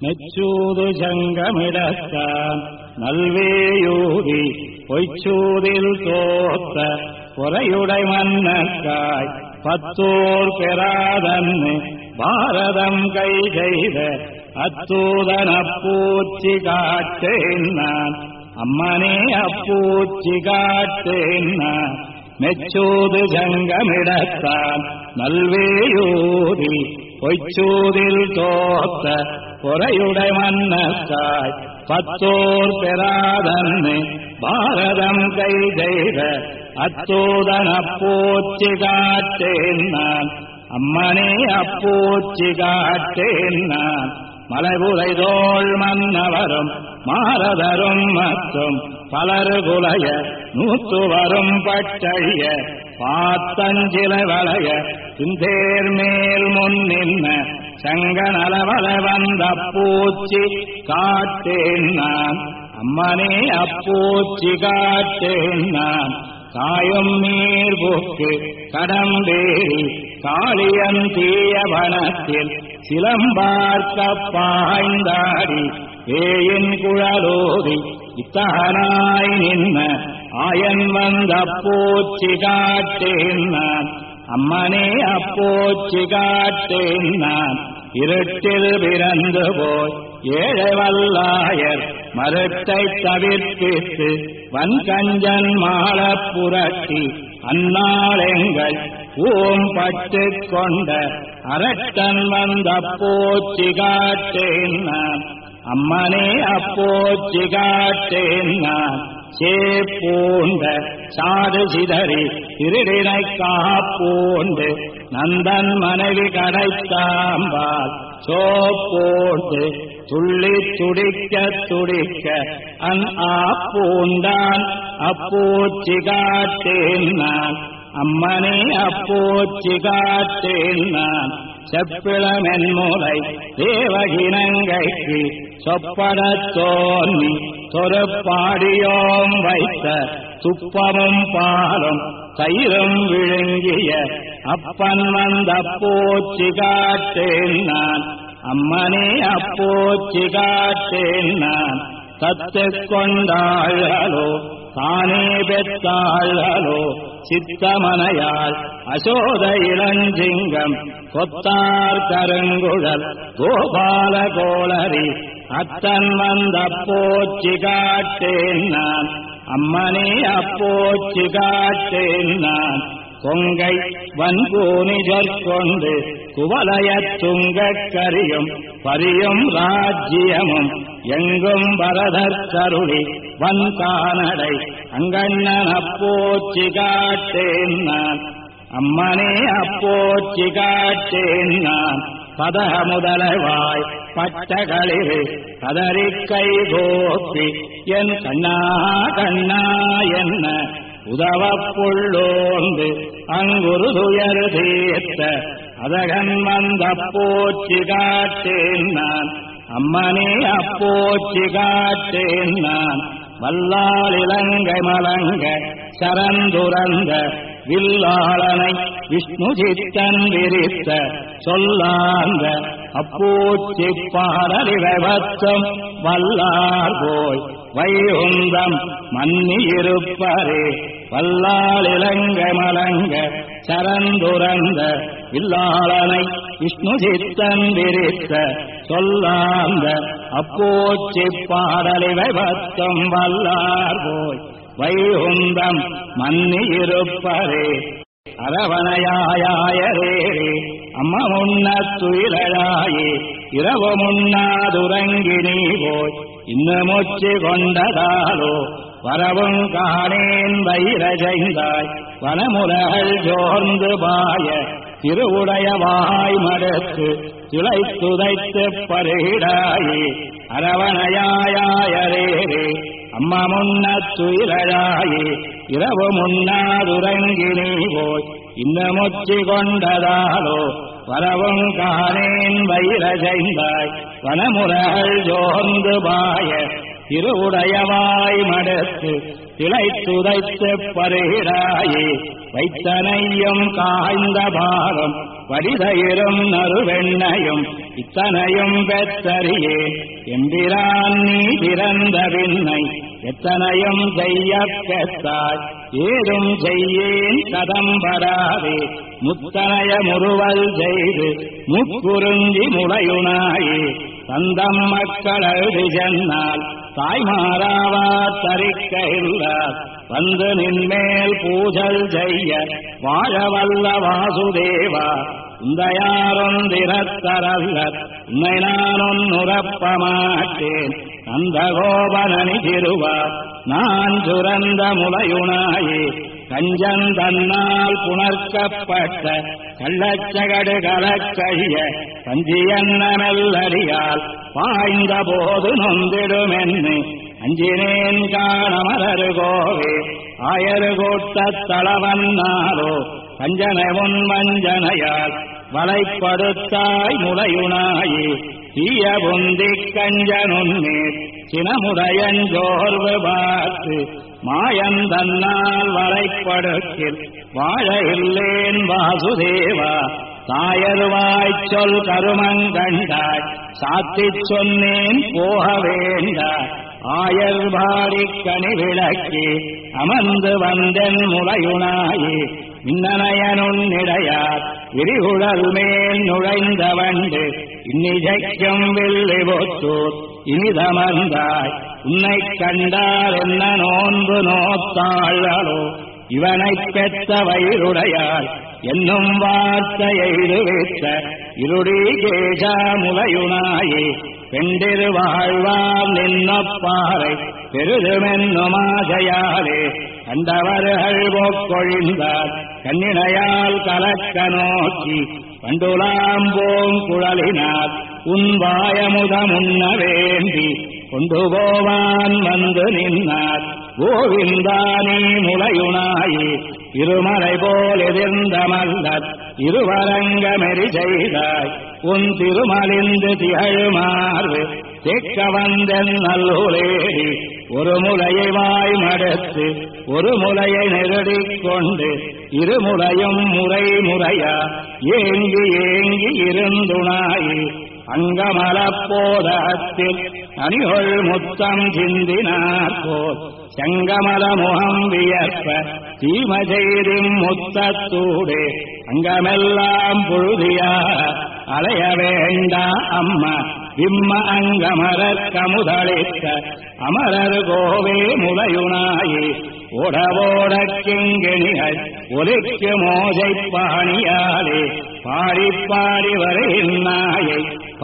மெச்சூது சங்கமிடத்தான் நல்வேயூதி பொய்ச்சூதில் தோத்த பொறையுடை மன்னக்காய் பத்தோர் பெறாதன்னு பாரதம் கை செய்த அத்தூதன் அப்பூச்சி காட்டேன் நான் அம்மனே அப்பூச்சி காட்டேன் நான் மெச்சூது சங்கமிடத்தான் நல்வேயூதி பொய்ச்சூதில் தோத்த பொறையுடை மன்னக்காய் பத்தோர் பெறாதன்னு பாரதம் கை செய்த அத்தூதன் அப்பூச்சி காட்டேன் நான் அம்மனே அப்பூச்சி காட்டேன் நான் மலைபுரை தோள் மன்னவரும் மாரதரும் மற்றும் பலரு குலைய நூத்து வரும் பட்டழிய பாத்தஞ்சில வளைய சிந்தேர் மேல் முன்னின்ன சங்கநலவல வந்த பூச்சி காட்டேன் நான் அம்மனே அப்பூச்சி காட்டேன் நான் காயும் நீர் போக்கு கடம்பேறி காளியன் தீய வனத்தில் சிலம்பார்க்க பாய்ந்தாடி வேயின் குழலோதி இத்தகனாய் நின்ன ஆயன் வந்த அப்பூச்சி காட்டேன் நான் அம்மனே அப்பூச்சி காட்டேன் நான் இருட்டில் பிறந்து போய் ஏழை வல்லாயர் மருட்டை தவிர்ப்பித்து வன்கஞ்சன் மாள புரட்டி அந்நாளெங்கள் ஓம் பட்டு கொண்ட அரட்டன் வந்த அப்பூச்சி காட்டேன் நான் அம்மனே அப்பூச்சி காட்டேன் நான் சேப்பூண்ட சாடு சிதறி திருடினை காப்பூண்டு நந்தன் மனைவி கடைத்தாம்பால் சோப்போண்டு துள்ளி துடிக்க துடிக்க அன் ஆப்பூண்டான் அப்பூச்சி காட்டேன் நான் அம்மனே அப்பூச்சி காட்டேன் நான் செப்பிளமென் மூலை தேவகினங்கைக்கு சொப்படத் தோன்னி தொருப்பாடியோம் வைத்த துப்பமும் பாலும் தயிரும் விழுங்கிய அப்பன் வந்த அப்பூச்சி காட்டேன் நான் அம்மனே அப்பூச்சி காட்டேன் நான் தத்து கொண்டாளோ தானே பெற்றாளோ சித்தமனையாள் அசோத இளஞ்சிங்கம் கொத்தார் கருங்குழல் கோபால கோளரி அத்தன் வந்த அப்பூச்சி காட்டேன் நான் அம்மனே அப்பூச்சி காட்டேன் நான் கொங்கை வன்கூனி சொற்கொண்டு குவலயத் துங்கக் கரியும் பரியும் ராஜ்யமும் எங்கும் பரதர் கருளி வன்கானடை அங்கண்ணன் அப்பூச்சி காட்டேன் நான் அம்மனே அப்பூச்சி காட்டேன் நான் பதக முதலவாய் பட்டகளிரு கதறிக் கை கோப்பி என் கண்ணா கண்ணா என்ன உதவப் புள்ளோந்து அங்குரு துயர் தீர்த்த அதகன் வந்த அப்பூச்சி காட்டேன் நான் அம்மனே அப்பூச்சி காட்டேன் நான் வல்லால் இலங்கை மலங்க சரந்துரந்த வில்லாளனை விஷ்ணு சித்தன் விரித்த சொல்லாந்த அப்பூச்சி பாடலிவத்தம் வல்லார் போய் வைகுந்தம் மன்னி இருப்பரே வல்லால் இலங்கை மலங்க சரந்துரந்த வில்லாளனை விஷ்ணு சித்தன் விரித்த சொல்லாந்த அப்பூச்சி பாடலிவத்தம் வல்லார் போய் வைகுந்தம் மன்னி இருப்பரே அரவணையாயரே அம்ம முன்னத்துயிலாயே இரவு முன்னாதுறங்கி நீ போய் இன்னமுச்சி கொண்டதாலோ வரவும் காணேன் வைரஜைந்தாய் வனமுலகள் சோர்ந்து பாய திருவுடைய வாய் மடுத்து திளைத்துதைத்து பருகிடாயே அரவணையாயரே அம்மா முன்னத்துயிலாயே இரவு முன்னாதுறங்கி நீ போய் இன்னமுச்சி கொண்டதாலோ வரவும் காணேன் வைரஜைந்தாய் வனமுலகள் சோர்ந்து பாய திருவுடையவாய் மடுத்து திளைத்துதைத்து பருகிடாயே வைத்தனையும் காய்ந்த பாகம் வடிதயிரும் நறுவெண்ணையும் இத்தனையும் பெற்றறியே எம்பிரான் நீ பிறந்த பின்னை எத்தனையும் செய்ய பெற்றாய் ஏதும் செய்யேன் கதம்படாதே முத்தனைய முறுவல் செய்து முக்குறுஞ்சி முளையுனாயே தந்தம் மக்கள் அழுது சென்னால் தாய்மாராவா தரிக்க இல்லார் வந்து நின்மேல் பூஜல் செய்ய வாழவல்ல வாசுதேவா உந்தையாரொந்திரத்தரல்ல உன்னை நான் ஒன்னுறப்ப மாட்டேன் அந்த கோபனி திருவா நான் சுரந்த முலையுனாயே கஞ்சன் தன்னால் புணர்க்கப்பட்ட கள்ளச்சகடு கலக்கழிய கஞ்சியன்ன மெல்லடியால் பாய்ந்த போது நொந்திடுமென்னு அஞ்சினேன் காணமரரு கோவே ஆயரு கூட்டத் தளவன்னாரோ கஞ்சனை உன் வஞ்சனையால் வலைப்படுத்தாய் முலையுனாயே தீய புந்தி கஞ்சனுன்னேர் சினமுடையஞ்சோர்வு பார்த்து மாயன் தன்னால் வலைப்படுக்கில் வாழ இல்லேன் வாசுதேவா தாயருவாய்ச் சொல் கருமங்கண்டாய் சாத்திச் சொன்னேன் போக வேண்டாய் ஆயர் பாடிக் கனி விளக்கி அமர்ந்து வந்தென் முலையுனாயே மின்னனையனுன்னிடையார் விரிகுழல் மேல் நுழைந்த வண்டு இன்னிசைக்கும் வில்லி பொத்தூர் இனிதமர்ந்தாய் உன்னைக் கண்டார் என்ன நோன்பு நோத்தாளோ இவனைப் பெற்ற வயிறுடையாள் என்னும் வார்த்தையை விடுவித்த இருடி கேசா முலையுனாயே பெண்டிரு வாழ்வார் நின்னப்பாறை பெருதுமென்னுமாசையாலே கண்டவர்கள் போக்கொழிந்தார் கண்ணினையால் கலக்க நோக்கி பண்டுலாம்போம் குழலினார் உன் வாயமுதமுன்ன வேண்டி கொண்டு போவான் வந்து நின்னார் கோவிந்தானி முலையுனாயே இருமலை போல் எதிர்ந்த மல்லர் இருவரங்கமெறி செய்தாய் உன் திருமலிந்து திகழுமாறு தேக்க வந்தன் நல்லுலேடி ஒரு முலையை வாய் மடத்து ஒரு முலையை நெருடிக் கொண்டு இருமுலையும் முறை முறையா ஏங்கி ஏங்கி இருந்துனாயே அங்கமலப்போதத்தில் அணிகொள் முத்தம் சிந்தினார் போல் செங்கமல முகம் வியற்ப தீம செய்தின் முத்தத்தூடே அங்கமெல்லாம் புழுதியா அலைய வேண்டா அம்மா விம்ம அங்கமரர் கமுதளித்த அமரர் கோவே முலையுனாயே ஓடவோட கிங்கிணிகள் ஒலிக்கு மோஜை பாணியாலே பாடி பாடி வருகின்றாயை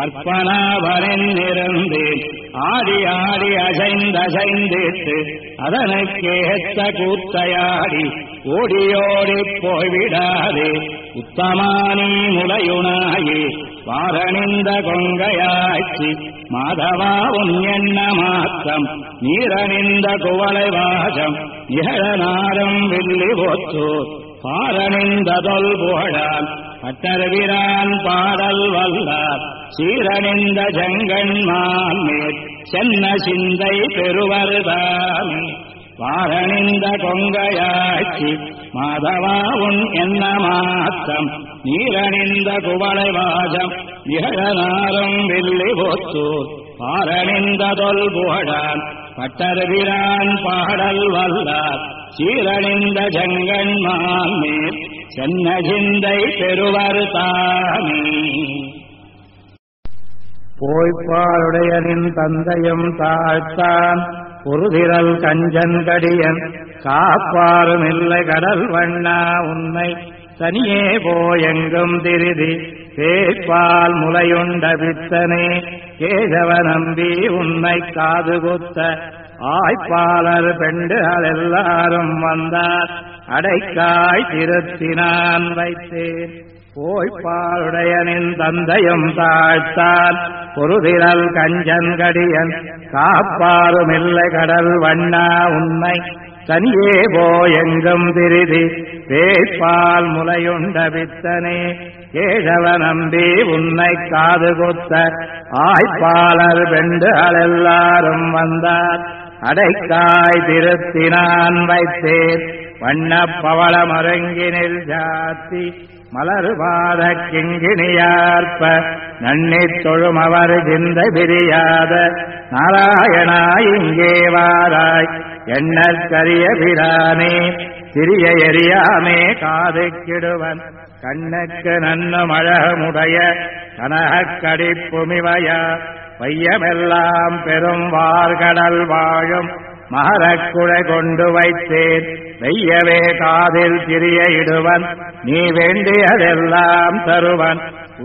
பற்பனாவரென்னிருந்தேன் ஆடி ஆடி அசைந்தசைந்திட்டு அதனுக்கேத்த கூத்தையாடி ஓடியோடி போய்விடாதே உத்தமானி முலையுனாயே வாரணிந்த கொங்கையாட்சி மாதவா உன் எண்ண மாத்தம் நீரணிந்த குவளை வாசம் நிகழநாடும் வில்லி போத்தூர் பாரணிந்த தொல் புகழான் பட்டர்விரான் பாடல் வல்லார் சீரணிந்த செங்கண்மான் மேற் சென்ன சிந்தை பெறுவர்தாமே வாரணிந்த கொங்கையாட்சி மாதவா உன் என்ன மாத்தம் நீரணிந்த குவளை வாசம் நிகழநாரும் வில்லி போத்தூர் பாரணிந்த தொல் புகழான் பட்டர்விரான் பாடல் வல்லார் சீரணிந்த செங்கண்மான் மேற் சென்ன சிந்தை பெறுவர் தாமே போய்ப்பாருடையனின் தந்தையும் தாழ்த்தான் பொருதிரல் கஞ்சன் கடியன் காப்பாரும் இல்லை கடல் வண்ணா உன்னை தனியே போயெங்கும் திரிதி பேய்ப்பால் முலையுண்ட பித்தனே கேசவ நம்பி உன்னை காது குத்த ஆய்ப்பாளர் பெண்டுகள் எல்லாரும் வந்தார் அடைக்காய் திருத்தினான் வைத்தேன் போய்ப்பாளுடையனின் தந்தையும் தாழ்த்தான் பொருதிரல் கஞ்சன் கடியன் காப்பாரும் இல்லை கடல் வண்ணா உன்னை தனியே போயெங்கும் திரிதி பேய்ப்பால் முலையுண்ட பித்தனே கேசவ நம்பி உன்னை காது குத்த ஆய்ப்பாளர் பெண்டுகள் எல்லாரும் வந்தார் அடைக்காய் திருத்தினான் வைத்தேன் வண்ணப் பவள மருங்கினில் ஜாத்தி மலர்பாத கிங்கிணியார்ப்ப நன்னித் தொழும் அவர் சிந்த பிரியாத நாராயணா இங்கே வாராய் எண்ணற்கரிய பிரானே சிறிய எரியாமே காதுக்கிடுவன் கண்ணுக்கு நன்னும் அழகமுடைய கனகக்கடிப்புமிவயா வையமெல்லாம் பெரும் வார்கடல் வாழும் மகரக்குழை கொண்டு வைத்தேன் வெய்யவே காதில் திரிய இடுவன் நீ வேண்டியதெல்லாம் தருவன்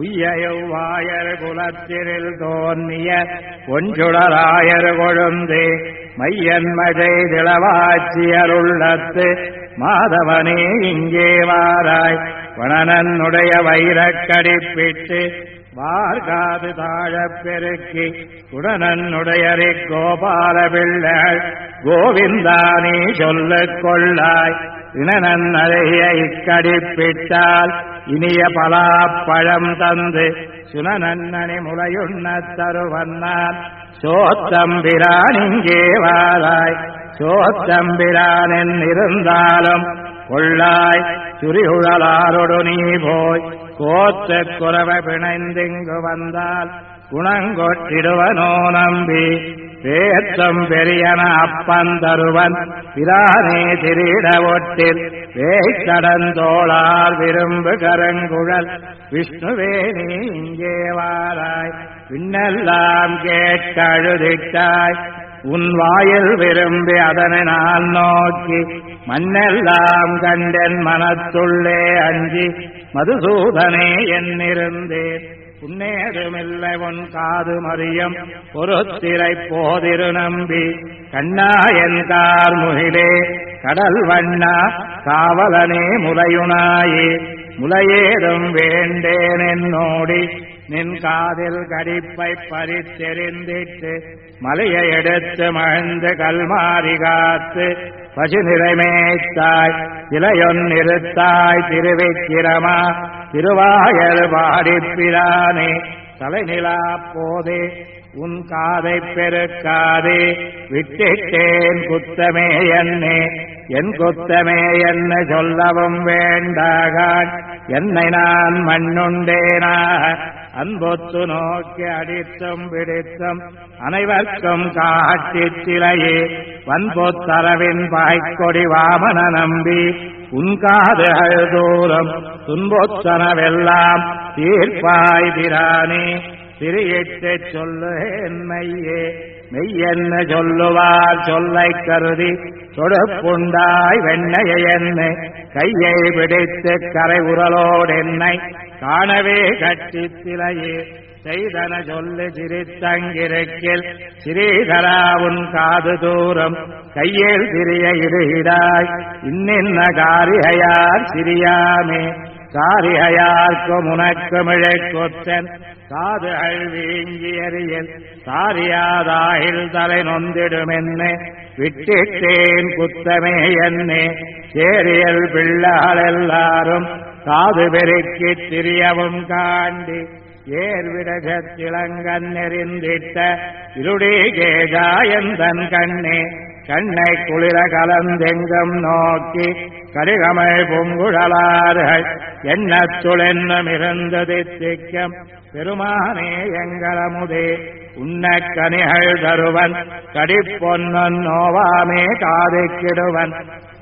உய்யவாயர் குலத்தினில் தோன்றிய பொஞ்சுடராயர் கொழுந்தே மையன்மதை திளவாச்சியருள்ளத்து மாதவனே இங்கே வாராய் வணனனுடைய வைரக்கடிப்பிட்டு வார்காது தாழப் பெருக்கி உடனனுடையரை கோபால பிள்ளாள் கோவிந்தானே சொல்லிக் கொள்ளாய் இனநன் அழகிய இக்கடிப்பிட்டால் இனிய பலாப்பழம் தந்து சுனநன்னனை முளையுண்ணத் தருவன்னான் சோத்தம்பிரான் இங்கே வாராய் சோத்தம்பிரான் இருந்தாலும் கொள்ளாய் சுரியுழலாரொடு நீ போய் கோத்து குறவ பிணைந்திங்கு வந்தால் குணங்கொட்டிடுவனோ நம்பி பேத்தம் பெரியன அப்பன் தருவன் பிரானே திரிட ஒட்டில் வேய்கடந்தோளார் விரும்பு கரங்குழல் விஷ்ணுவே நீ இங்கே வாராய் விண்ணெல்லாம் கேட்க அழுதிட்டாய் உன் வாயில் விரும்பி அதனை நான் நோக்கி மண்ணெல்லாம் கண்டன் மனத்துள்ளே அஞ்சி மதுசூதனே என்னிருந்தேன் புன்னேதுமில்லை உன் காது மறியம் பொறுத்திரை போதிரு நம்பி கண்ணாயன் கார்முகிலே கடல் வண்ணா காவலனே முலையுனாயே முலையேதும் வேண்டேன் என்னோடி நின் காதில் கடிப்பை பறித்தெறிந்திட்டு மலையை எடுத்து மழ்ந்து கல்மாரி காத்து பசு நிறைமேத்தாய் இலையொன்னிருத்தாய் திருவிக்கிரமா திருவாயர் பாடிப்பிரானே தலைநிலா போதே உன் காதை பெருக்காதே விட்டிட்டேன் குத்தமே என்னே என் குத்தமே என்ன சொல்லவும் வேண்டாகான் என்னை நான் மண்ணுண்டேனாக அன்பொத்து நோக்கி அடித்தும் பிடித்தும் அனைவர்க்கும் காட்டிச் சிலையே வன்பொத்தரவின் பாய்க்கொடி வாமன நம்பி உன் காதுகள் தூரம் துன்பொத்தனவெல்லாம் தீர்ப்பாய் பிரானே திரியிட்டுச் சொல்லு மெய்யே மெய்யென்ன சொல்லுவார் சொல்லை கருதி தொடுப்புண்டாய் வெண்ணையை என்னை கையை பிடித்து கரை உரலோடென்னை காணவே கட்டித் சிலையே செய்தன சொல்லு சிரித்தங்கிருக்கில் சிறீதரா உன் காது தூரம் கையில் சிறிய இடுகிறாய் இன்னின்ன காரிகையார் சிறியாமே காரிகையார்க்கும் உனக்கும் இழைக்கொத்தன் காதுகள் வீங்கி எறியல் சாரியாதாயில் தலை நொந்திடுமென்னே விட்டிட்டேன் குத்தமே என்னே சேரியல் பிள்ளாள் எல்லாரும் காது பெருக்கித் திரியவும் காண்டி ஏர்விடத்திளங்கண் நெறிந்திட்ட இருடி கேஜாயந்தன் கண்ணே கண்ணை குளிர கலந்தெங்கும் நோக்கி கடிகமை பொங்குழலார்கள் எண்ணத்துளென்னும் இருந்தது திக்கம் பெருமானே எங்களமுதே உன்னக்கனிகள் தருவன் கடிப்பொன்னன் நோவாமே காதைக்கிடுவன்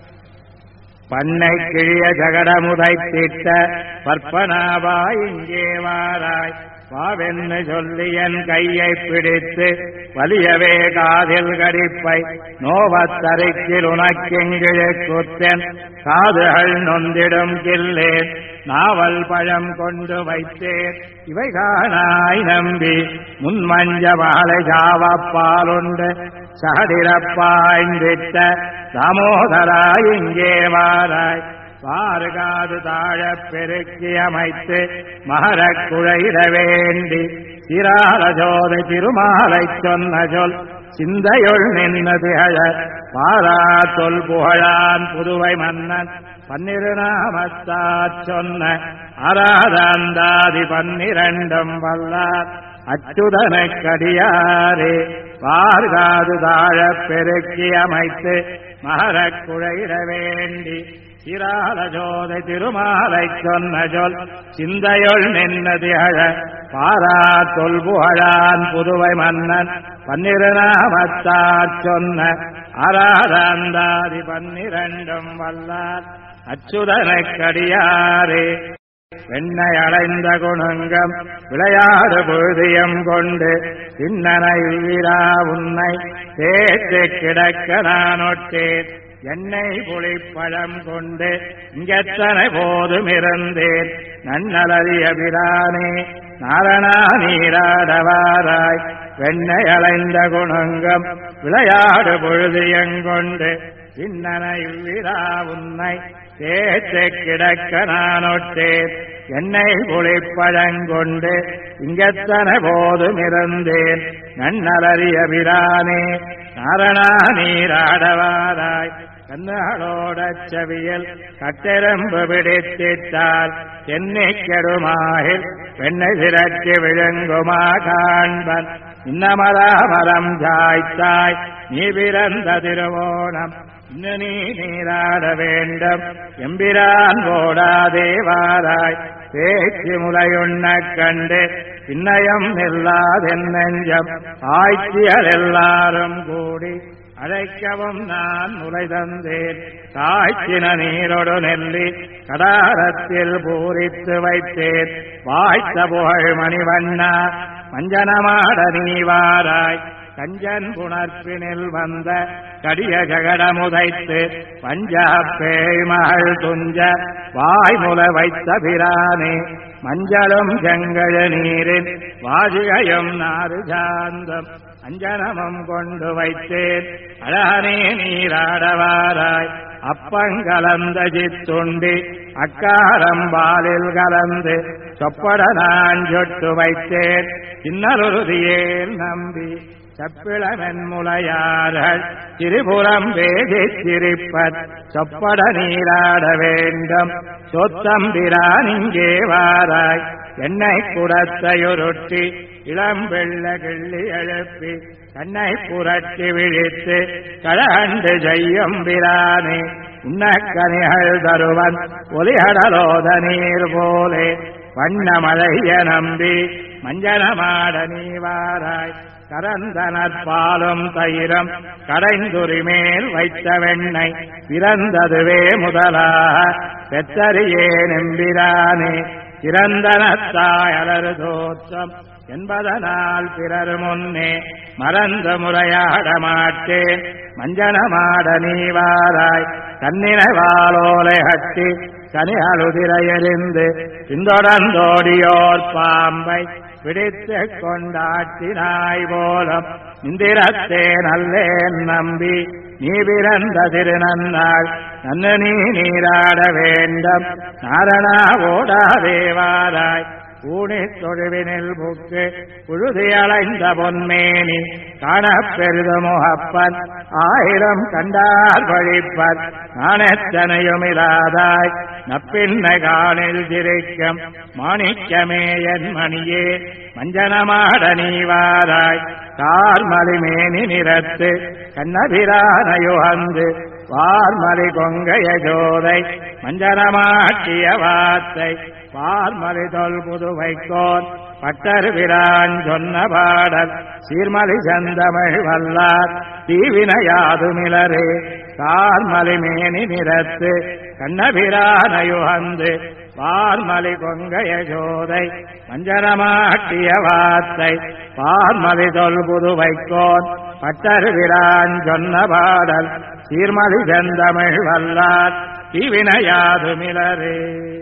பண்ணை கிழிய ஜகடமுதைத்திட்ட பற்பனாவாய் இங்கே வாராய் வாவென்னு சொல்லி என் கையை பிடித்து வலியவே காதில் கடிப்பை நோவத்தரிக்கில் உனக்கெங்கிழு குத்தன் காதுகள் நொந்திடும் கில்லேன் நாவல் பழம் கொண்டு வைத்தேன் இவை காணாய் நம்பி முன்மஞ்ச வாழை ஜாவப்பாலுண்டு சகடிரப்பாய்ந்திட்ட தாமோதராய் இங்கே வாராய் வாறுகாது தாழப் பெருக்கி அமைத்து மகரக் குழையிட வேண்டி சிராலஜோதி திருமாலை சொன்ன சொல் சிந்தையுள் நின்று திகழ பாரா சொல் புகழான் புதுவை மன்னன் பன்னிரு நாமத்தாற் சொன்ன ஆராதாந்தாதி 12 வல்லார் அச்சுதனக்கடியாரே வார்காது தாழப் பெருக்கி அமைத்து மகரக் குழையிட வேண்டி சீராலஜோதை திருமாலை சொன்ன சொல் சிந்தையுள் நின்னதிகழ பாரா தொல்புகழான் புதுவை மன்னன் 12 நாமத்தாற் சொன்ன ஆராதாந்தாதி 12 வல்லார் அச்சுதனைக் கடியாரே வெண்ணை அடைந்த குணங்கம் விளையாடு பொழுதியம் கொண்டு சின்னனை வீரா உன்னை தேற்று கிடக்க நானொட்டேன் எண்ணெய் புளிப்பழம் கொண்டு இங்கெத்தனை போதும் இருந்தேன் நன்னலறிய பிரானே நாரணா நீராடவாராய் வெண்ணை அடைந்த குணங்கம் விளையாடு பொழுதியங்கொண்டு சின்னனை வீரா உன்னை தேற்று கிடக்க நானொட்டேன் எண்ணெய் புளிப்பழங்கொண்டு இங்கெத்தனை போதும் இருந்தேன் நன்னலறிய பிரானே நாரணா நீராடவாராய் கண்ணாளோடச் செவியில் கட்டெரும்பு பிடித்திட்டால் சென்னைக் கெடுமாகில் வெண்ணை திரட்டி விழுங்குமா காண்பன் இன்னமராமரம் சாய்த்தாய் நீ பிறந்த திருவோணம் இன்னு நீ நீராட வேண்டும் எம்பிரான் போடாதேவாராய் பேச்சு முலையுண்ணக் கண்டு பின்னயம் இல்லாதென் நெஞ்சம் ஆய்ச்சியர் எல்லாரும் கூடி அழைக்கவும் நான் முலை தந்தேன் காய்ச்சின நீரொடு நெல்லி கடாரத்தில் பூரித்து வைத்தேன் வாய்த்த புகழ் மணிவண்ணா மஞ்சனமாட நீவாராய் கஞ்சன் புணர்ப்பினில் வந்த கடிய ஜகடமுதைத்து பஞ்சாப்பேய் மகள் துஞ்ச வாய்முல வைத்த பிரானே மஞ்சளும் செங்கழ நீரில் வாஜிகையும் நாறு சாந்தம் அஞ்சனமும் கொண்டு வைத்தேன் அழகனே நீராடவாராய் அப்பங்கலந்த சித்துண்டி அக்காரம்பாலில் கலந்து சொப்பட நான் சொட்டு வைத்தேன் இன்னருதியேல் நம்பி செப்பிளமென் முலையார்கள் திரிபுரம் வேதிச் சிரிப்பத் சொப்பட நீராட வேண்டும் சொத்தம்பிரான் இங்கே வாராய் என்னை குடத்தையுருட்டி இளம்பெள்ள கிள்ளி எழுப்பி கண்ணை புரட்டி விழித்து கழண்டு செய்யும் பிரானே உன்னக்கனிகள் தருவன் ஒலிகடலோத நீர் போலே வண்ணமழைய நம்பி மஞ்சனமாட நீவாராய் கரந்தனற்பாலும் தயிரம் கடைந்துரிமேல் வைத்த வெண்ணெய் பிறந்ததுவே முதலாக பெற்றறியே நம்பிரானே சிறந்தனத்தாயலரு தோற்றம் என்பதனால் பிறர் முன்னே மறந்து முறையாட மாட்டேன் மஞ்சனமாட நீவாராய் கண்ணினைவாலோலை கட்டி கனிகளுதிர எறிந்து பின்தொடர்ந்தோடியோர் பாம்பை பிடித்துக் கொண்டாட்டினாய் போலம் இந்திரத்தே நல்லேன் நம்பி நீ பிறந்த திருநன்னாள் நன்னு நீ நீராட வேண்டும் நாரணா ஓடாதேவாராய் ஊனித் தொழுவினில் புக்கு புழுதி அலைந்த பொன்மேனி காணப்பெரிது முகப்பன் 1000 கண்டார் வழிப்பன் நானெத்தனையுமில்லாதாய் நப்பின்னை காணில் சிரிக்கும் மாணிக்கமே என் மணியே மஞ்சனமாட நீவாராய் கார்மலிமேனி நிறத்து கண்ணபிரானையுகந்து வார்மலி கொங்கைய ஜோதை மஞ்சனமாட்டிய வார்த்தை பார்மலி தொல் புதுவைக்கோன் பட்டர் பிரான் சொன்ன பாடல் சீர்மலி செந்தமிழ் வல்லார் தீவினையாதுமிலரே கார்மலி மேனி நிறத்து கண்ணபிரானையுகந்து பார்மலி கொங்கைய ஜோதை மஞ்சனமாட்டிய வார்த்தை பார்மலி தொல் புதுவைக்கோன் பட்டர் பிரான் சொன்ன பாடல் சீர்மலி செந்தமிழ் வல்லார் தீவினையாதுமிலரே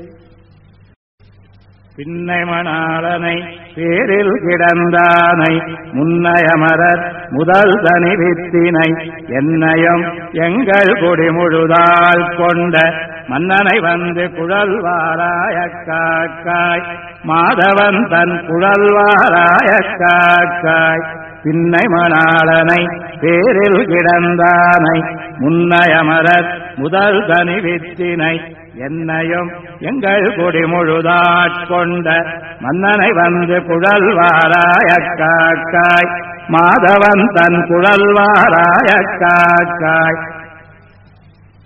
பின்னை மணாளனை பேரில் கிடந்தானை முன்னையமரர் முதல் தனி வித்தினை என்னையும் எங்கள் கொடி முழுதாள் கொண்ட மன்னனை வந்து குழல்வாராய காக்காய் மாதவன் தன் குழல்வாராய காக்காய் பின்னை மணாளனை பேரில் கிடந்தானை முன்னையமரர் முதல் தனி வித்தினை என்னையும் எங்கள் கொடி முழுதாட்கொண்ட மன்னனை வந்து குழல்வாராய காக்காய் மாதவன் தன் குழல்வாராய காக்காய்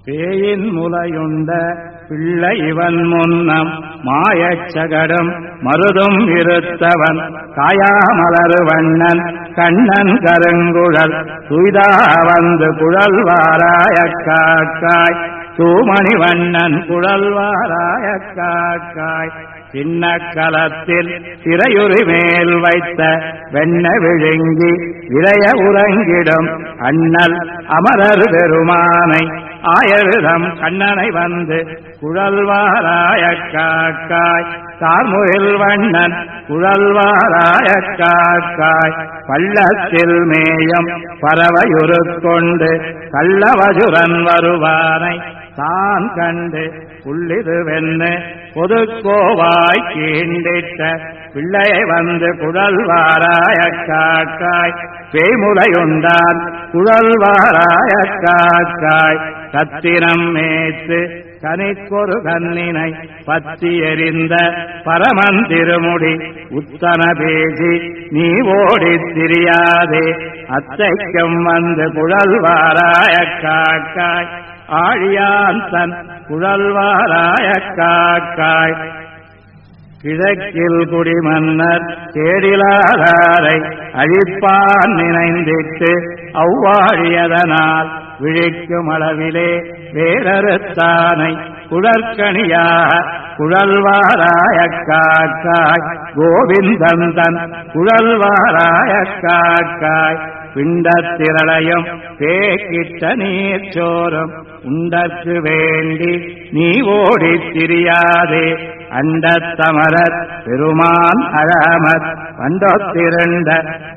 பேயின் முலையுண்ட பிள்ளை இவன் முன்னம் மாயச்சகடம் மருதும் இருத்தவன் காயாமலரு வண்ணன் கண்ணன் கருங்குழல் துய்தா வந்து குழல் வாராய காக்காய் தூமணி வண்ணன் குழல் வாராய காக்காய் சின்ன கலத்தில் திரையுறி மேல் வைத்த வெண்ண விழுங்கி விரைய உறங்கிடும் அண்ணல் அமரர் பெருமானை ஆயருதம் கண்ணனை வந்து குழல்வாராய காக்காய் தார்முகில் வண்ணன் குழல்வாராய காக்காய் பள்ளத்தில் மேயம் பறவையுரு கொண்டு கள்ளவஜுரன் வருவானை தான் கண்டு புள்ளிதுவென்னு பொதுக்கோவாய் கீண்டிட்ட பிள்ளையை வந்து குழல்வாராய காக்காய் பேய்முலையுண்டான் குழல்வாராய காக்காய் சத்திரம் மேத்து கனிக்கொரு கண்ணினை பத்தி எறிந்த பரமன் திருமுடி உத்தன பேசி நீ ஓடித் திரியாதே அத்தைக்கும் வந்து குழல்வாராய காக்காய் ஆழியான் தன் குழல்வாராய காக்காய் கிழக்கில் குடிமன்னர் கேடிலாதாரை அழிப்பான் நினைந்திட்டு அவ்வாழியதனால் விழிக்கும் அளவிலே வேறறுத்தானை குழற்கணியாக குழல்வாராய காக்காய் கோவிந்தன் தன் குழல்வாராய காக்காய் பிண்டத்திரளையும் தேக்கிட்ட நீர் சோறும் உண்டற்கு வேண்டி நீ ஓடித் திரியாதே அண்டத்தமரர் பெருமான் அழமர் வண்டொத்திருண்ட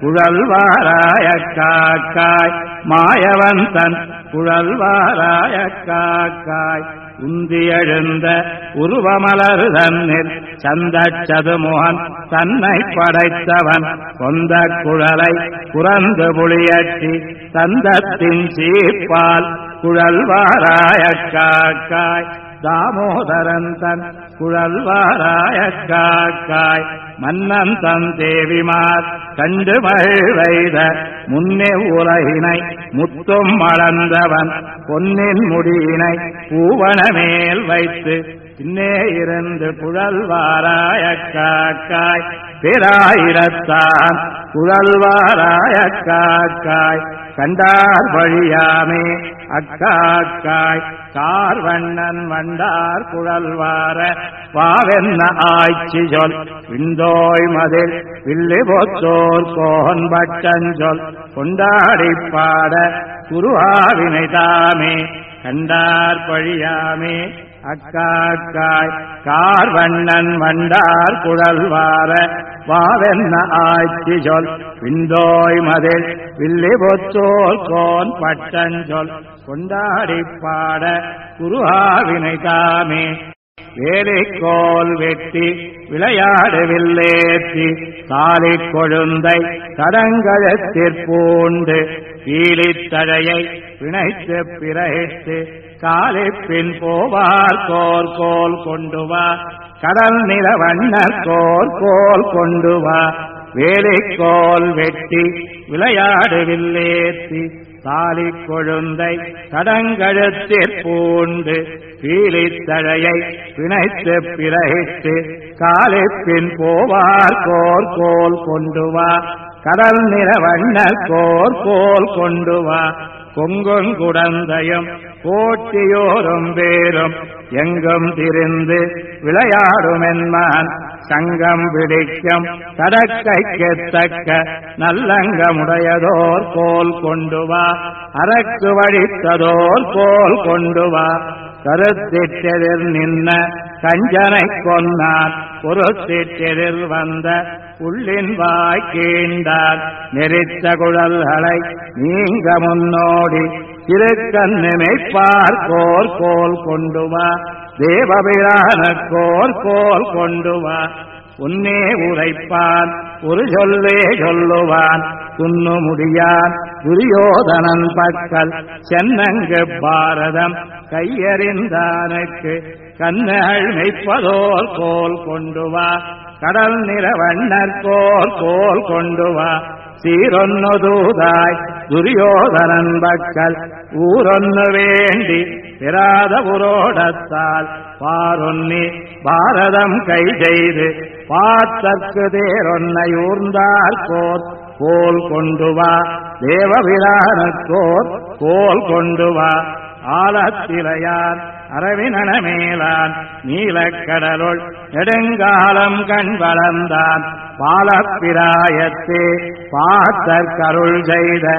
குழல்வாராய காக்காய் மாயவன் தன் குழல்வாராய காக்காய் உந்தியெழுந்த உருவமலர் தன்னில் சந்தச்சதுமுகன் தன்னை படைத்தவன் சொந்த குழலை புறந்து புளியட்டி தந்தத்தின் சீப்பால் குழல்வாராய காக்காய் தாமோதரன் தன் குழல்வாராய காக்காய் மன்னன் தன் தேவிமார் கண்டு மகிழ்வைத முன்னே உலகினை முத்தும் மளந்தவன் பொன்னின் முடியினை பூவன மேல் வைத்து பின்னே இருந்து குழல்வாராய காக்காய் பேராயிரத்தான் குழல்வாராய காக்காய் கண்டார் வழியாமே அக்காக்காய் கார்வண்ணன் வண்டார் குழல்வார பாவென்ன ஆய்ச்சி சொல் விந்தோய் மதில் வில்லி பொத்தோர் கோன் பட்டஞ்சொல் கொண்டாடி பாட குருவாவினை தாமே கண்டார் பழியாமே அக்காக்காய் கார்வண்ணன் வண்டார் குழல்வார வாவென்ன ஆய்ச்சி சொல் விந்தோய் மதில் வில்லி பொத்தோர் கோன் பட்டஞ்சொல் கொண்டாடி பாட குருவாவினை தாமே வேலைக்கோல் வெட்டி விளையாடு வில்லேற்றி தாலி கொழுந்தை தடங்கழத்திற்பூண்டு ஈழித்தழையை பிணைத்து பிறகிட்டு காலிப்பின் போவார் கோல் கொண்டு வா கடல் நில வண்ணர் கோல் கொண்டு வா வேலைக்கோல் வெட்டி விளையாடு வில்லேற்றி தாலி கொழுந்தை தடங்கழுத்திற்பூண்டு பீலித்தழையை பிணைத்து பிறகிட்டு காலிப்பின் போவார் கோல் கொண்டு வா கடல் நிற வண்ணர் கோல் கொண்டு வா கொங்குங்குடந்தையும் போட்டியோரும் பேரும் எங்கும் திரிந்து விளையாடுமென்மான் சங்கம் பிடிக்கும் தடக்கைக்கு தக்க நல்லங்கமுடையதோர் கோல் கொண்டு வா அரக்கு வழித்ததோர் கோல் கொண்டு வா கருத்திட்டெதிர் நின்ன கஞ்சனை கொன்னான் பொறுத்திட்டெதிர் வந்த உள்ளின் வாய் கீண்டான் நெறித்த குழல்களை நீங்க முன்னோடி திருக்கண்ணுமைப்பார் கோல் கொண்டு வா தேவபிரான கோல் கொண்டு வா உன்னே உரைப்பான் ஒரு சொல்லே சொல்லுவான் துண்ணு முடியான் துரியோதனன் பக்கல் சென்னங்கு பாரதம் கையறிந்தானுக்கு கண்ணள் மெய்ப்பதோர் கோல் கொண்டு வா கடல் நிற வண்ணர் கோல் கொண்டு வா சீரொன்னு தூதாய் துரியோதனன் பக்கல் ஊரொன்னு வேண்டி பெறாத புரோடத்தால் பாரொன்னி பாரதம் கை செய்து பார்த்தற்கு தேரொன்னையூர்ந்தார்கோர் கோல் கொண்டு வா தேவபிரானுக்கோர் கோல் கொண்டு வா ஆலத்திலையான் அரவினமேலான் நீலக்கடலுள் நெடுங்காலம் கண் வளர்ந்தான் பாலப்பிராயத்தே பார்த்தற்கருள் செய்த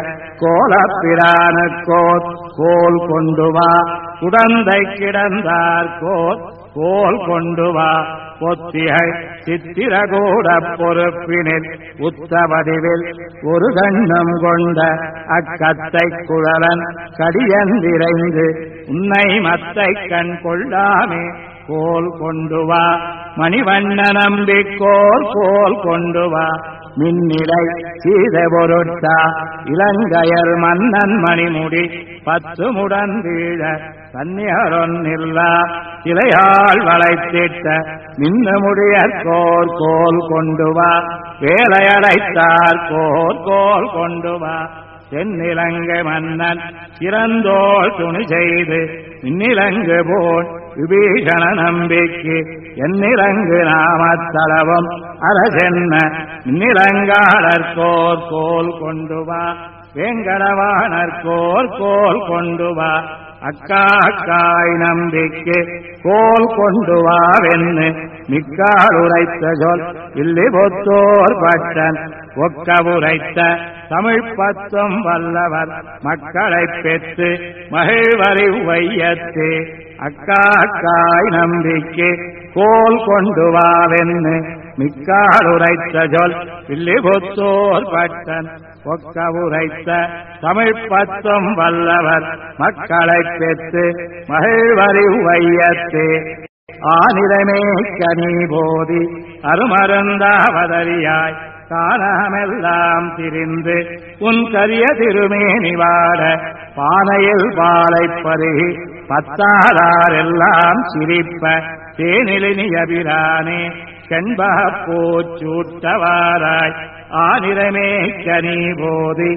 கோலப்பிரானுக்கோர் கோல் கொண்டு வா குடந்தை கிடந்தார்கோர் கோல் கொண்டு வா பொத்திகை சித்திரகூட பொறுப்பினில் உத்தவடிவில் ஒரு கண்ணம் கொண்ட அக்கத்தை குழலன் கடியந்திரைந்து உன்னை மத்தை கண் கொள்ளாமே கோல் கொண்டு வா மணிவண்ண நம்பிக்கோர் கோல் கொண்டு வா மின்னிலை சீத பொருட்டா இலங்கையர் மன்னன் மணிமுடி 10 முடன் வீழ கன்னியரொன்னில்லா சிலையால் வளைத்திட்ட மின்னு முடியற்கோர் கோல் கொண்டு வா வேலையடைத்தார் கோர் கோல் கொண்டு வா தென்னிலங்கை மன்னன் சிறந்தோள் துணி செய்து இன்னிலங்கு போல் விபீஷண நம்பிக்கு என்னிலங்கு நாமத்தளவும் அரசென்ன இன்னிலங்காளர்கோர் கோல் கொண்டு வா வேங்கடவானர்கோர் கோல் கொண்டு வா அக்காக்காய் நம்பிக்கு கோல் கொண்டு வாவென்னு மிக்கால் உரைத்த சொல் இல்லி பொத்தோர் பட்டன் ஒக்கவுரைத்த தமிழ் 10 வல்லவர் மக்களைப் பெற்று மகிழ்வரி வையத்தே அக்காக்காய் நம்பிக்கு கோல் கொண்டு வாவென்னு மிக்கால் உரைத்த சொல் இல்லி பொத்தோர் பட்டன் ஒக்கவுரைத்த தமிழ் 10 வல்லவர் மக்களைப் பெற்று மகிழ்வரி வையத்தே ஆனிரமே கனி போதி அருமருந்தாவதறியாய் காணமெல்லாம் திரிந்து உன் கரிய திருமேனி வாட பானையில் பாலை பருகி பத்தாரெல்லாம் சிரிப்ப தேனிலினி அபிரானே செண்பா போச்சூட்டவாராய் ஆனிரமே கனி போதி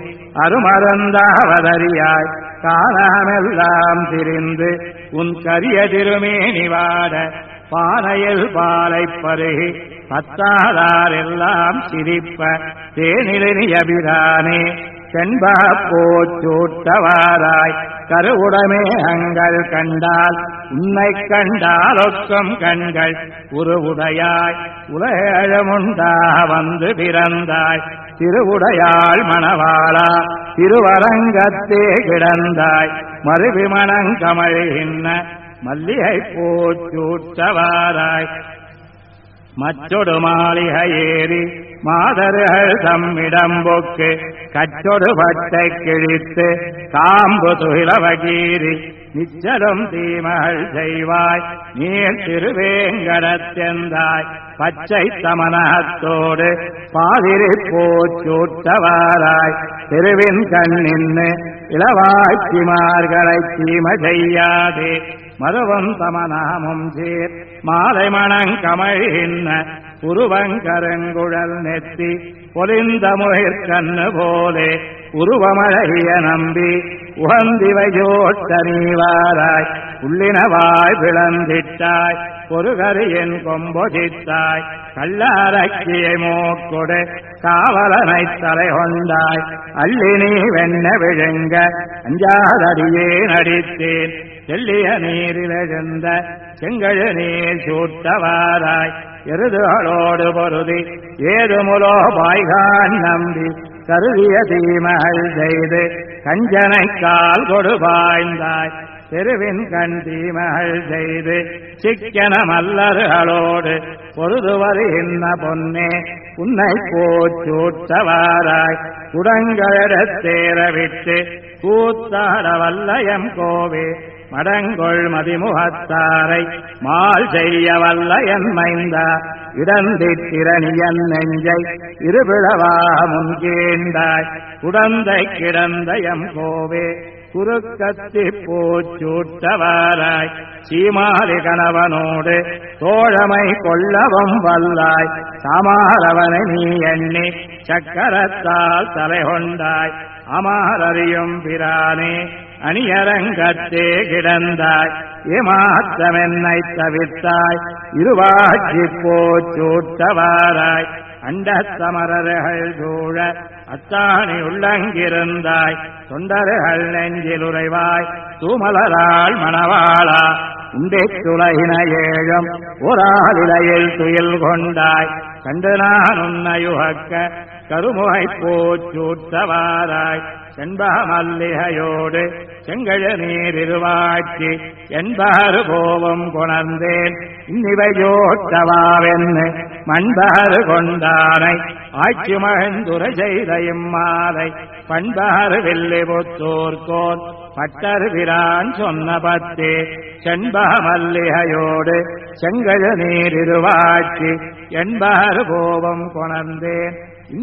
அருமருந்தாவதறியாய் காணமெல்லாம் திரிந்து உன் கரிய திருமேனி வாட பானையில் பாலை பருகி பத்தாரெல்லாம் சிரிப்ப தேனிலினி அபிரானே செண்பா போச்சூட்டவாராய் கருவுடமே அங்கள் கண்டால் உன்னை கண்டால் ஒக்கம் கண்கள் உருவுடையாய் உலகமுண்டா வந்து பிறந்தாய் திருவுடையாள் மணவாளா திருவரங்கத்தே கிடந்தாய் மறுவிமணங்கமழ்கின்ற மல்லிகை போச்சூட்டவாராய் மற்றொடு மாளிகை ஏறி மாதர்கள் தம்மிடம்பொக்கு கச்சொடு பட்டை கிழித்து காம்பு துயிலவகீரி நிச்சலும் தீமகள் செய்வாய் நீர் திருவேங்கடத்தெந்தாய் பச்சை தமனத்தோடு பாதிரி போச்சூட்டவாராய் திருவின் கண்ணின்னு இளவாய்ச்சிமார்களை தீம செய்யாதே மருவம் தமநாமம் சீர் மாலை மணங்கமழ்கின்ற உருவங்கருங்குழல் நெத்தி பொலிந்த முகிற்கண்ணு போலே உருவமழகிய நம்பி உகந்திவையோட்ட நீவாராய் உள்ளினவாய் பிளந்திட்டாய் பொறுகரியன் கொம்பொதித்தாய் கல்லாரக்கியை மோக்கொடு காவலனை தலை கொண்டாய் அள்ளினி வெண்ண விழுங்க அஞ்சாதடியே நடித்தேன் செல்லிய நீரிலெழுந்த செங்கழு நீர் சூட்டவாராய் எருதுகளோடு பொருதி ஏதுமுலோ பாய்கான் நம்பி கருதிய தீமகள் செய்து கஞ்சனை கால் கொடு பாய்ந்தாய் தெருவின் கண் தீமகள் செய்து சிக்கன மல்லர்களோடு பொருது வருகின்ற பொன்னே உன்னை போச்சூட்டவாராய் குடங்களிடத்தேர விட்டு கூத்தாட வல்லயம் கோவே மடங்கொள் மதிமுகத்தாரை மால் செய்ய வல்ல என் மைந்தா இடந்தித்திரணியன் நெஞ்சை இருபிளவா முன்கீண்டாய் குடந்தை கிடந்தயம் கோவே குறுக்கத்தி பூச்சூட்டவாராய் சீமாரி கணவனோடு தோழமை கொள்ளவும் வல்லாய் சாமாரவனை நீ எண்ணி சக்கரத்தால் தலை கொண்டாய் அமாரறியும் பிரானே அணியரங்கத்தே கிடந்தாய் ஏமாற்றமென்னை தவிர்த்தாய் இருவாட்சி போச்சூட்டவாராய் அண்டத்தமரர்கள் சூழ அத்தாணி உள்ளங்கிருந்தாய் தொண்டர்கள் நெஞ்சில் உறைவாய் தூமலராள் மணவாளா உண்டேத்துலகின ஏழும் ஓராலிலையில் துயில் கொண்டாய் கண்டு நான் உன்னையுகக்க கருமுகை போச்சூட்டவாராய் செண்ப மல்லிகையோடு செங்கழ நீரிருவாட்சி என்பாறு கோபம் கொணர்ந்தேன் இன்னிவையோட்டவாவென்னு மண்பாறு கொண்டானை ஆட்சி மகந்துரை செய்த இம்மாலை பண்பாறு வெள்ளி புத்தூர்கோன் பட்டர் பிரான் சொன்ன பத்தே செண்ப மல்லிகையோடு செங்கழ நீரிருவாட்சி என்பாறு கோபம் கொணர்ந்தேன்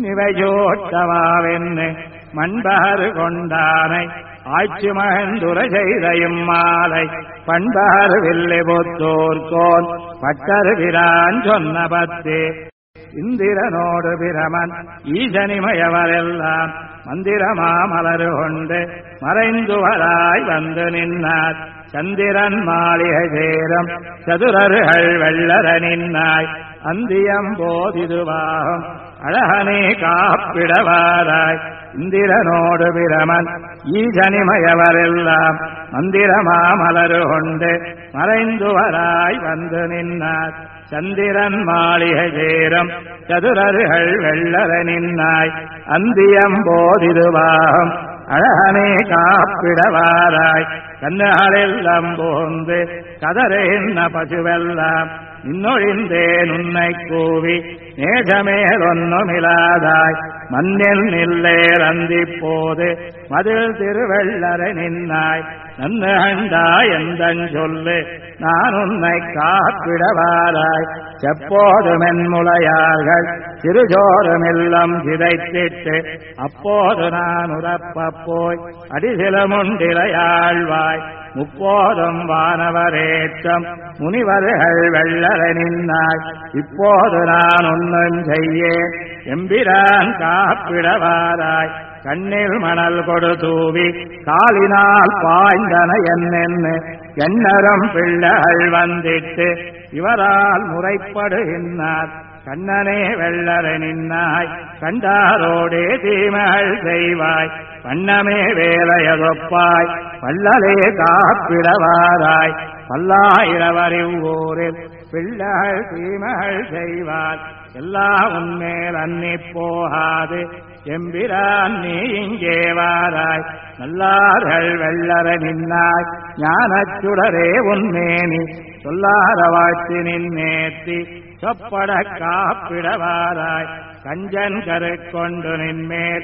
இன்னிவையோட்டவாவென்னு மண்பாறு கொண்டானை ஆட்சி மகந்துரை செய்த இம்மாலை பண்பாறு வெள்ளி புத்தூர்கோன் பட்டர் பிரான் சொன்ன பத்தே இந்திரனோடு பிரமன் ஈசனிமயவரெல்லாம் மந்திரமா மலரு கொண்டு மறைந்துவராய் வந்து நின்னார் சந்திரன் மாளிகை சேரம் சதுரர்கள் வெள்ளர நின்னாய் அந்தியம் போதிதுவாகும் அழகனே காப்பிடவாராய் இந்திரனோடு பிரமன் ஈசனிமயவரெல்லாம் மந்திரமா மலரு கொண்டு மறைந்துவராய் வந்து நின்னார் சந்திரன் மாளிகை சேரம் சதுரர்கள் வெள்ளர நின்னாய் அந்தியம் போதிதுவாகும் அழகனே காப்பிடவாராய் கண்ணாளெல்லாம் போந்து கதறேன்ன பசுவெல்லாம் இன்னொழிந்தேன் உன்னை கூவி நேசமேலொன்னுமிலாதாய் மண்ணில் நில்லேர் அந்திப்போது மதில் திருவெள்ளரை நின்னாய் நன்னு அண்டாய் எந்தன் சொல்லு நான் உன்னை காப்பிடவாராய் செப்போது மென்முளையார்கள் சிறுஜோருமெல்லாம் சிதைத்திட்டு அப்போது நான் உறப்பப் போய் அடிசிலமுண்டிலையாழ்வாய் முப்போதும் வானவரேற்றம் முனிவர்கள் வெள்ளரை நின்னாய் இப்போது நான் ஒன்றும் செய்யேன் எம்பிரான் காப்பிடவாராய் கண்ணில் மணல் கொடு தூவி காலினால் பாய்ந்தன என்னென்னு எண்ணரும் பிள்ளைகள் வந்திட்டு இவரால் முறைப்படுகின்றார் கண்ணனே வெள்ளரை நின்னாய் கண்டாரோடே தீமைகள் செய்வாய் வண்ணமே வேலையதொப்பாய் பல்லலே காப்பிடவாராய் பல்லாயிரவரிவூரில் பிள்ளைகள் தீமைகள் செய்வார் எல்லாம் உன்மேல் அன்னி போகாது எம்பிரான் நீ இங்கே வாராய் நல்லார்கள் வெள்ளர நின்னாய் ஞானச்சுடரே உன்மேனி சொல்லார வாழ்த்தி நின்னேத்தி சொப்பட காப்பிடவாராய் கஞ்சன் கருக்கொண்டு நின்மேல்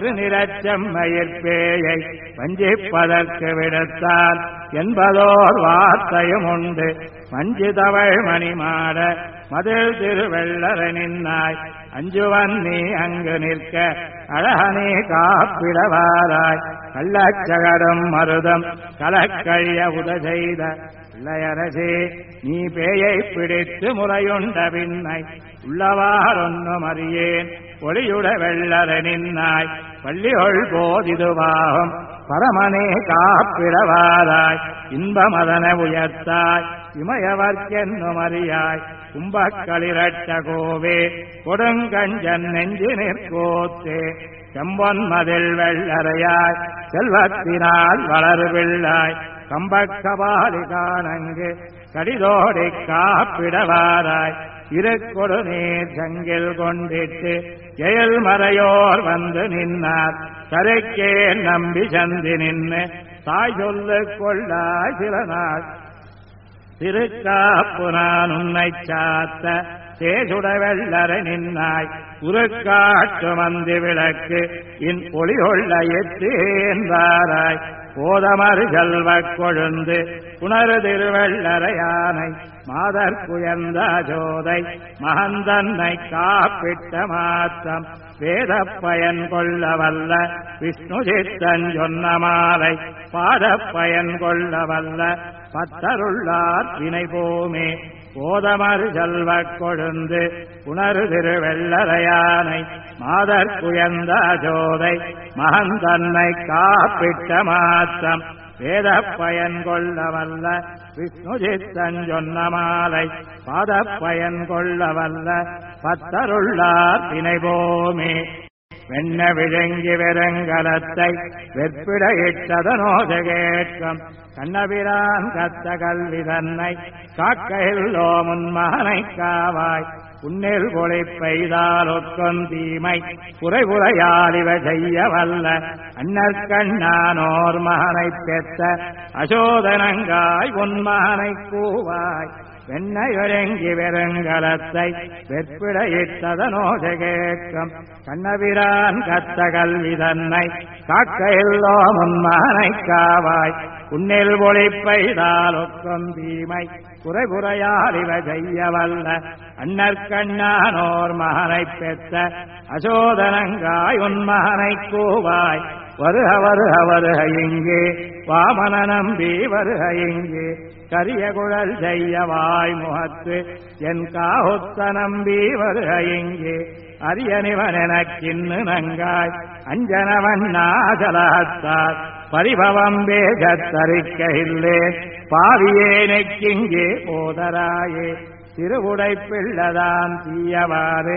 கருநிறச்செம்மயிர்பேயை வஞ்சிப்பதற்கு விடுத்தால் என்பதோர் வார்த்தையும் உண்டு மஞ்சு தவழ் மணிமாட மதில் திருவெள்ளர நின்னாய் அஞ்சுவன் நீ அங்கு நிற்க அழகனே காப்பிடவாராய் கள்ளச்சகடம் மருதம் கலக்கழிய உத செய்த பிள்ளையரசே நீ பேயை பிடித்து முறையுண்ட பின்னை உள்ளவாறொன்னும் அறியேன் ஒளியுட வெள்ளர நின்னாய் பள்ளியொள் போதிதுவாகும் பரமனே காப்பிடவாராய் இன்பமதன உயர்த்தாய் இமயவர்க்கென்னும் அறியாய் கும்பக்களிரட்ட கோவே கொடுங்கஞ்சன் நெஞ்சு நிற்கோத்தே செம்பொன் மதில் வெள்ளரையாய் செல்வத்தினால் வளரு பிள்ளாய் கம்பக்கபாலி காணங்கு கடிதோடி காப்பிடவாராய் இருக்கொடு நீர் சங்கில் கொண்டிட்டு எயல் மறையோர் வந்து நின்னார் கரைக்கே நம்பி சந்தி நின்று தாய் சொல்லு கொள்ளாய் சில நாள் திருக்காப்பு நான் உன்னை சாத்த தேசுட வெள்ளரை நின்னாய் உருக்காட்டு மந்தி விளக்கு இன் ஒளிகொள்ள எத்தேன்றாராய் போதமறு செல்வக் கொழுந்து புணரு திருவள்ளரையானை மாதற்குயர்ந்த ஜோதை மகந்தன்னை காப்பிட்ட மாற்றம் வேதப் பயன் கொள்ள வல்ல விஷ்ணு சித்தன் சொன்ன மாலை பாடப் பயன் கொள்ள வல்ல பத்தருள்ளார் வினை போமே போதமறு செல்வக் கொழுந்து புணரு திருவெள்ளரையானை மாதற்குயர்ந்த ஜோதை மகந்தன்னை காப்பிட்ட மாற்றம் வேதப் பயன் கொள்ள வல்ல விஷ்ணு சித்தன் சொன்ன மாலை பாதப் பயன் கொள்ள வல்ல பத்தருள்ளார் தினை போமே வெண்ண விழுங்கி வெறுங்கலத்தை வெற்பிட இட்டதனோத கேட்கும் கண்ணபிரான் கத்த கல்வி தன்னை காக்கையில்லோ முன்மகனை காவாய் உன்னில் கொலை பெய்தாலொக்கும் தீமை குறைபுறையாலிவ செய்ய வல்ல அண்ணற்கண்ணானோர் மகனை பெற்ற அசோதனங்காய் உன் மகனை கூவாய் வெண்ணை ஒருங்கி வெறுங்கலத்தை வெற்பிட இட்டதனோத கேட்கும் கண்ணபிரான் கத்த கல்வி தன்னை காக்கையில்லோ முன்மகனை காவாய் உன்னில் ஒளி பெய்தாலொக்கும் தீமை குறைபுறையாலிவ செய்ய வல்ல அண்ணற்கண்ணானோர் மகனை பெற்ற அசோதனங்காய் உன் மகனை கூவாய் வருக வருக வருக இங்கே வாமன நம்பி வருக இங்கே கரிய குழல் செய்ய வாய் முகத்து என் காஹொத்த நம்பி வருக இங்கே அரியனிவன் எனக்கின்னு நங்காய் அஞ்சனவன் நாசலத்தார் பரிபவம் பேசத்தரிக்கையில்லே பாவியேனைக்கிங்கே போதராயே திருவுடை பிள்ளதான் தீயவாறு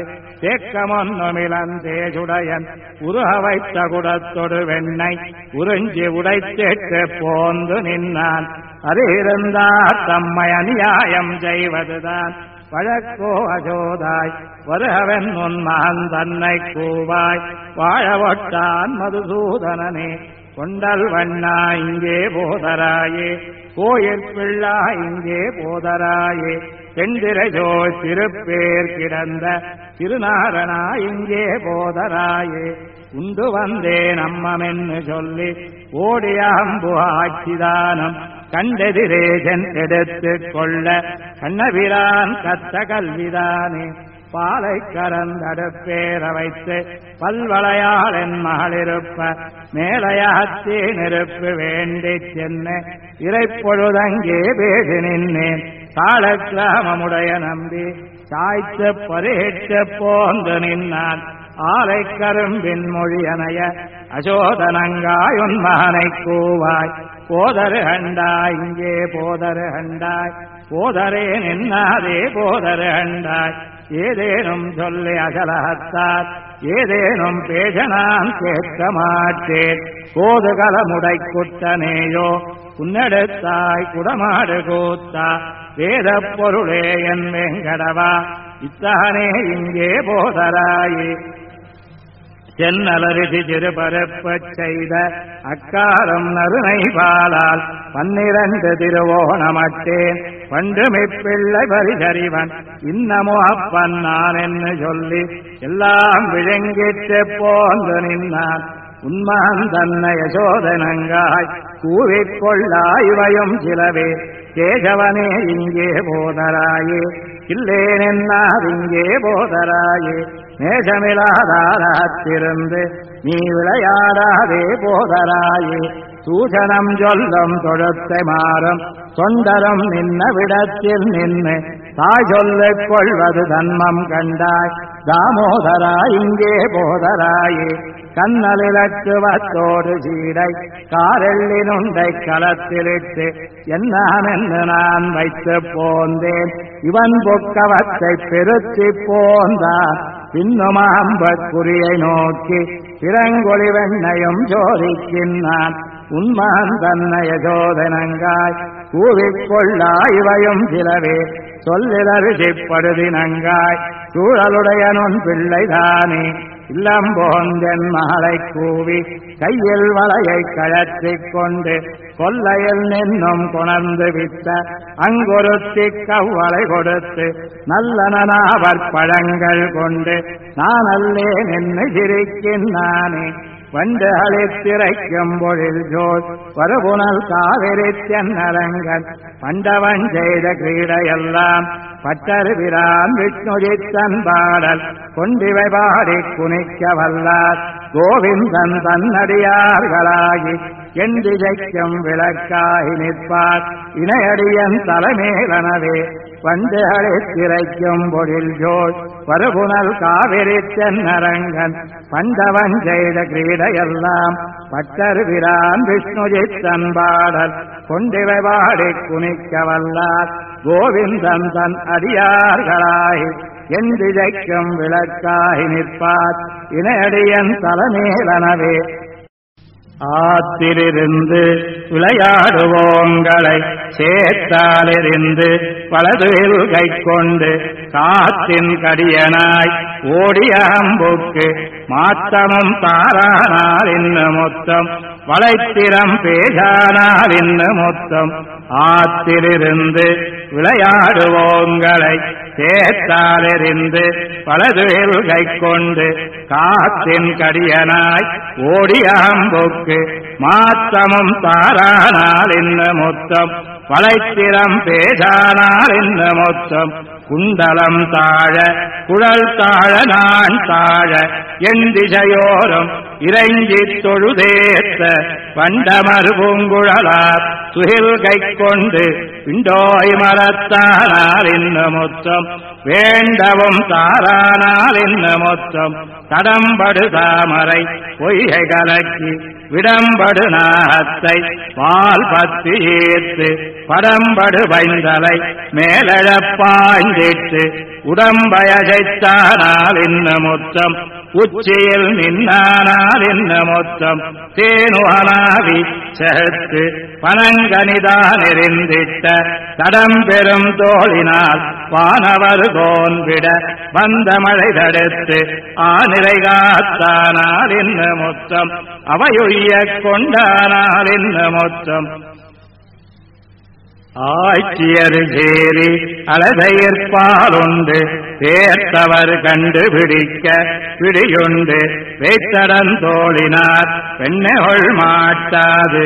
தேக்கமொன்னுமிழந்தேசுடையன் உருக வைத்த குடத்தொடு வெண்ணை உறிஞ்சி உடைத்தேற்று போந்து நின்னான் அது இருந்தார் தம்மை அநியாயம் செய்வதுதான் வழக்கோ அசோதாய் வருகவன் உன் மகன் தன்னை கூவாய் வாழவொட்டான் மதுசூதனனே கொண்டல் வண்ணா இங்கே போதராயே கோயில் பிள்ளா இங்கே போதராயே செந்திரஜோ திருப்பேர் கிடந்த திருநாரணா இங்கே போதராயே உண்டு வந்தேன் அம்மமென்னு சொல்லி ஓடியாம்பு ஆட்சிதானம் கண்டெதிரேஜன் எடுத்துக் கொள்ள கண்ணபிரான் கத்த கல்விதானே பாலை கரந்தடுப்பேற வைத்து பல்வளையால் என் மகளிருப்ப மேலையாத்தே நெருப்பு வேண்டிச் சென்ன இறைப்பொழுதங்கே பேசி நின்னேன் கால கிராமமுடைய நம்பி சாய்த்து பரேற்று போந்து நின்னான் ஆலை கரும்பின் மொழியனைய அசோதனங்காயுன் மகனை கூவாய் போதரு கண்டாய் இங்கே போதரு கண்டாய் போதரே நின்னாதே போதரு கண்டாய் ஏதேனும் சொல்லி அகலகத்தார் ஏதேனும் பேச நான் கேட்க மாட்டேன் கோதுகலமுடை குட்டனேயோ உன்னெடுத்தாய் குடமாடு கூத்தா வேதப் பொருளே என் வேங்கடவா இத்தகனே இங்கே போதராயே சென்னலரிசி திருபரப்பச் செய்த அக்காரம் நறுனை பாலால் 12 திருவோணமட்டேன் பண்டுமிப்பிள்ளை பரிசறிவன் இன்னமோ அப்பன் நான் என்று சொல்லி எல்லாம் விழுங்கிட்டு போந்து நின்னான் உன்மான் தன்னை யசோதனங்காய் கூவிக்கொள்ளாய் இவையும் சிலவே கேசவனே இங்கே போதராயே இல்லேனென்னார் இங்கே போதராயே நேசமிலாதாரத்திருந்து நீ விளையாடாதே போதராயே சூசனம் சொல்லும் தொழுத்தை மாறும் தொண்டரும் நின்ன விடத்தில் நின்று தாய் சொல்லிக் கொள்வது தன்மம் கண்டாய் தாமோதரா இங்கே போதராயே கண்ணலிலக்குவத்தோடு சீடை காரெள்ளினுண்டை களத்திலிட்டு என்னானென்று நான் வைத்து போந்தேன் இவன் பொக்கவத்தை பெருத்தி போந்தான் பின்னுமாம்பற்குறியை நோக்கி பிறங்கொழி வெண்ணையும் சோதிக்கின்றான் உன்மான் தன்னை யசோதனங்காய் கூவிக்கொள்ளா இவையும் சிலவே சொல்லிலரிசிப்படுதினங்காய் சூழலுடைய நுண் பிள்ளைதானே இல்லம்போந்தென் மகளை கூவி கையில் வளையை கழற்றிக் கொண்டு கொல்லையில் நின்னும் கொணர்ந்து விட்ட அங்கொருத்தி கவ்வளை கொடுத்து நல்லனவர் பழங்கள் கொண்டு நான் அல்லே நின்று சிரிக்கின்றானே வண்டு அழித்திரைக்கும் பொழில் ஜோல் வருபுணல் காவிரி தென்னரங்கன் பண்டவன் செய்த கிரீடையெல்லாம் பட்டருவிரான் விஷ்ணுஜித்தன் பாடல் கொண்டிவை பாடி குனிக்க வல்லார் கோவிந்தன் தன்னடியார்களாகி என் திசைக்கும் விளக்காகி நிற்பார் இணையடியன் தலைமேலனவே வண்டு அழித்திரைக்கும் பொழில் ஜோல் வருபுணல் காவிரி தென்னரங்கன் பண்டவன் செய்த கிரீடையெல்லாம் பட்டருவிரான் விஷ்ணுஜித்தன் பாடல் கொண்டிவை பாடி குனிக்க வல்லார் கோவிந்தன் தன் அடியார்களாய் என் திசைக்கும் விளக்காகி நிற்பார் இணையடியன் தலைமேலனவே ஆத்திலிருந்து விளையாடுவோங்களை சேத்தாலிருந்து வலதுவில் கை கொண்டு காத்தின் கடியனாய் ஓடிய அம்புக்கு மாத்தமும் தாரானால் இன்ன மொத்தம் வளைத்திரம் பேசானால் இன்ன மொத்தம் ஆத்திலிருந்து விளையாடுவோங்களை சேத்தாலிருந்து வலதுவில் கை கொண்டு காத்தின் கடியனாய் ஓடிய அம்புக்கு மாத்தமும் தாரானால் இன்ன மொத்தம் வளைத்திரம் பேசானால் இன்ன மொத்தம் குண்டலம் தாழ குழல் தாழ நான் தாழ என் திசையோரம் இறைஞ்சித் தொழுதேத்த வண்டமர் பூங்குழலார் சுகில் கை கொண்டு பிண்டோய் மரத்தானால் இன்ன மொத்தம் வேண்டவும் தாரானால் இன்ன மொத்தம் தடம்படு தாமரை பொய்கை கலக்கி விடம்படு நாகத்தை பால் பத்து ஏத்து படம்படு வைந்தலை மேலழப்பாய்ந்திட்டு உடம்பயதைத்தானால் இன்ன மொத்தம் உச்சியில் நின்னானால் இன்ன மொத்தம் தேனுவனாவி செகுத்து பனங்கனிதான் எரிந்திட்ட தடம் பெரும் தோழினால் வானவர் தோன்பிட வந்த மழை தடுத்து ஆனிரை காத்தானால் இன்ன மொத்தம் அவையொழிய கொண்டானால் இன்ன மொத்தம் ஆட்சியர் சேரி அலதையிற்பாலுண்டு சேர்த்தவர் கண்டுபிடிக்க பிடியுண்டு வைத்தடன் தோழினார் பெண்ணெகள் மாட்டாது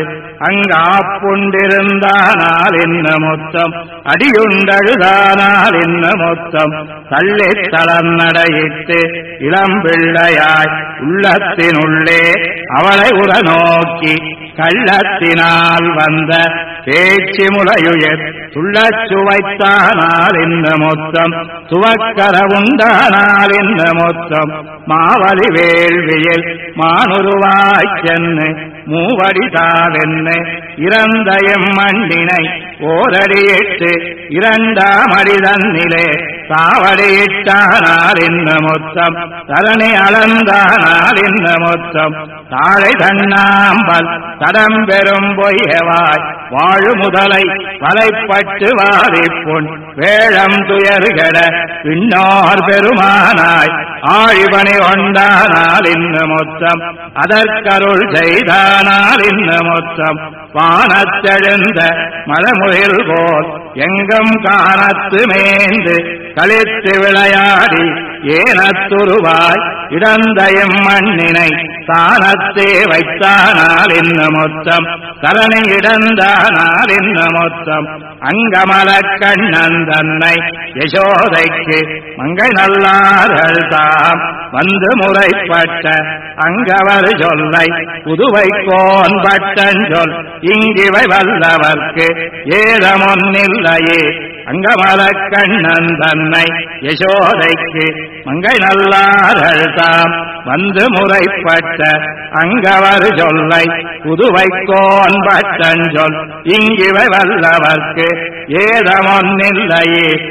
அங்காப்புண்டிருந்தானால் இன்ன மொத்தம் அடியுண்டழுதானால் இன்ன மொத்தம் தள்ளித் தளம் நடையிட்டு இளம்பிள்ளையாய் உள்ளத்தினுள்ளே அவளை உற நோக்கி கள்ளத்தினால் வந்த பேச்சு முலையுயர் துள்ளச் சுவைத்தானால் இன்ன மொத்தம் துவக்கர உண்டானால் இன்ன மொத்தம் மாவலி வேள்வியில் மானுருவாய்ச் சென்னு மூவடிதாவென்னு இறந்த எம்மண்டினை ஓரடியிட்டு இரண்டாம் அடிதன்னிலே தாவடியிட்டானால் இன்ன மொத்தம் தரணி அளந்தானால் இன்ன மொத்தம் தாழை தண்ணாம்பல் தடம் பெரும் பொய்யவாய் வாழு முதலை வலைப்பட்டு வாரிப்புண் வேழம் துயர்கட பின்னோர் பெருமானாய் ஆழிபணி கொண்டானால் இன்ன மொத்தம் அதற்கருள் செய்தானால் இன்ன மொத்தம் வானத்தெழுந்த மலமுகில் போல் எங்கும் காணத்து மேந்து களித்து விளையாடி ஏனத்துருவாய் இடந்த எம்மண்ணினை தானத்தே வைத்தானால் இன்ன மொத்தம் தரணி இடந்தானால் இன்ன மொத்தம் அங்கமலக் கண்ணன் தன்னை யசோதைக்கு மங்கை நல்லார்கள் தாம் வந்து முறைப்பட்ட அங்கவர் சொல்லை புதுவை கோன் பட்டன் சொல் இங்கிவை வல்லவர்க்கு ஏதமொன்னில்லையே அங்கமலக் கண்ணன் தன்னை யசோதைக்கு மங்கை நல்லார்கள் தாம் வந்து முறைப்பட்ட அங்கவர் சொல்லை புதுவை கோன் பட்டன் சொல் இங்கிவை வல்லவர்க்கு ஏதமொன்னில்லையே